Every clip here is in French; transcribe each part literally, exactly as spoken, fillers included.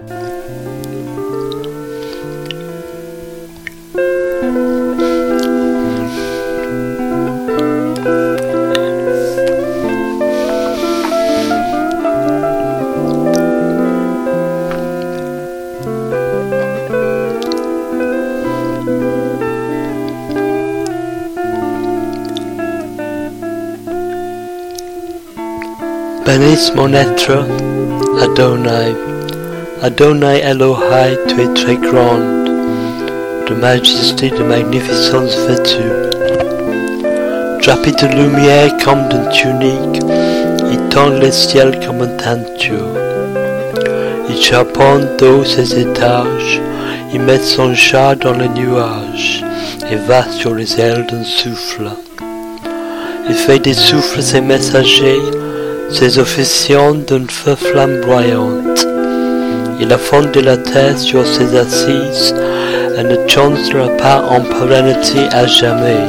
Bénisse mon être, Adonai. Adonai Elohai, tu es très grande, de majesté, de magnificence vêtue. Drapé de lumière comme d'une tunique, il tend le ciel comme un teinture. Il charpente d'eau ses étages, il met son char dans les nuages, et va sur les ailes d'un souffle. Il fait des souffles ses messagers, ses officiants d'un feu flamboyant. Il a fondé la terre sur ses assises, elle ne changera pas en pérennité à jamais.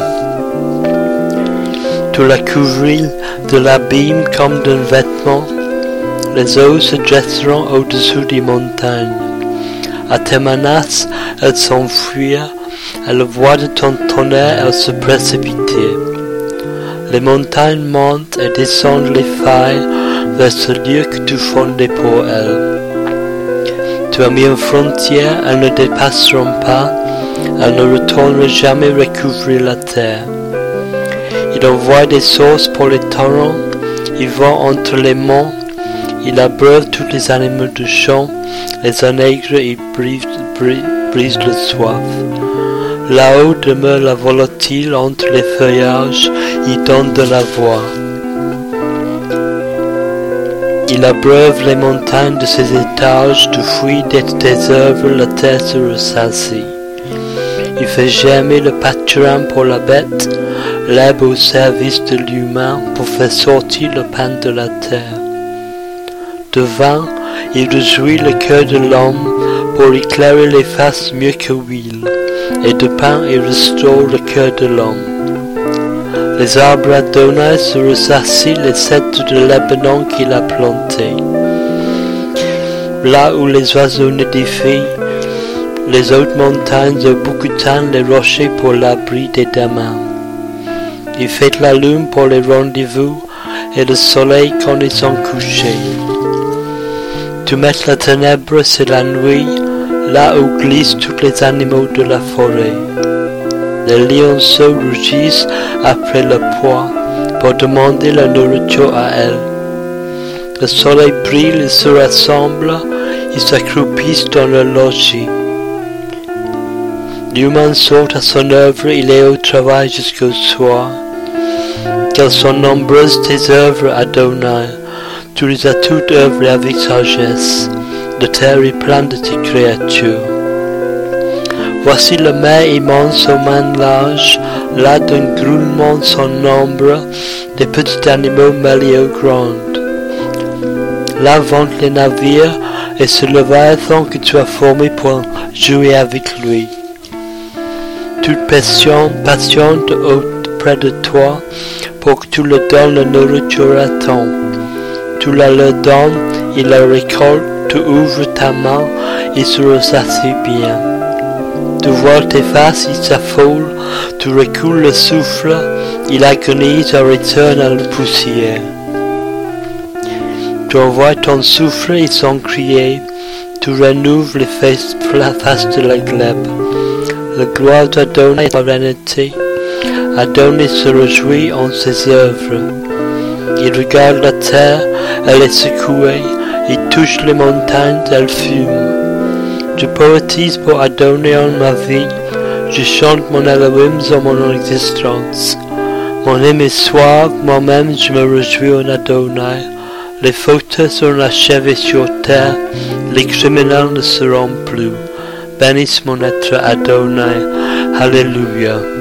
Tu la couvris de l'abîme comme d'un vêtement, les eaux se dresseront au-dessous des montagnes. À tes menaces, elles s'enfuirent, à la voix de ton tonnerre, elles se précipitaient. Les montagnes montent et descendent les failles vers ce lieu que tu fondais pour elles. Tu as mis une frontière, elles ne dépasseront pas, elles ne retourneront jamais recouvrir la terre. Il envoie des sources pour les torrents, ils vont entre les monts, il abreuve tous les animaux de champ, les enègres et brise, brise, brise le soif. Là-haut demeure la volatile entre les feuillages, il donne de la voix. Il abreuve les montagnes de ses étages, du fruit de tes œuvres la terre se ressassit. Il fait germer le pâturage pour la bête, l'herbe au service de l'humain pour faire sortir le pain de la terre. De vin, il réjouit le cœur de l'homme pour éclairer les faces mieux que huile, et de pain il restaure le cœur de l'homme. Les arbres Adonai se ressassient les cèdres de Libanon qu'il a plantés. Là où les oiseaux n'édifient, les hautes montagnes au bouquetin les rochers pour l'abri des damins. Il fait la lune pour les rendez-vous et le soleil quand ils sont couchés. Tu mets la ténèbre, c'est la nuit, là où glissent tous les animaux de la forêt. Les lionceaux rugissent après le proie pour demander la nourriture à elle. Le soleil brille, ils se rassemblent, ils s'accroupissent dans leur logis. L'humain sort à son œuvre, il est au travail jusqu'au soir. Quelles sont nombreuses tes œuvres, Adonai, tu les as toutes œuvrées avec sagesse, la terre est pleine de tes créatures. Voici la mer immense aux mains larges, là d'un groulement sans nombre, des petits animaux mêlés aux grandes. Là vont les navires, et ce leviathan que tu as formé pour jouer avec lui. Toute passion, passion auprès de toi, pour que tu le donnes la nourriture à temps. Tu la leur donnes, il la récolte, tu ouvres ta main, il se ressassit bien. Tu vois tes faces, il s'affole, tu recules le souffle, il agonise et retourne à la poussière. Tu envoies ton souffle, ils sont criés, tu renouves les faces, la face de la glèbe. La gloire d'Adonai est sérénité, Adonai se réjouit en ses œuvres. Il regarde la terre, elle est secouée, il touche les montagnes, elles fument. Je poétise pour Adonai en ma vie, je chante mon Elohim en mon existence. Mon âme est soif, moi-même je me réjouis en Adonai. Les fautes seront achevées sur terre, les criminels ne seront plus. Bénisse mon être Adonai, Alléluia.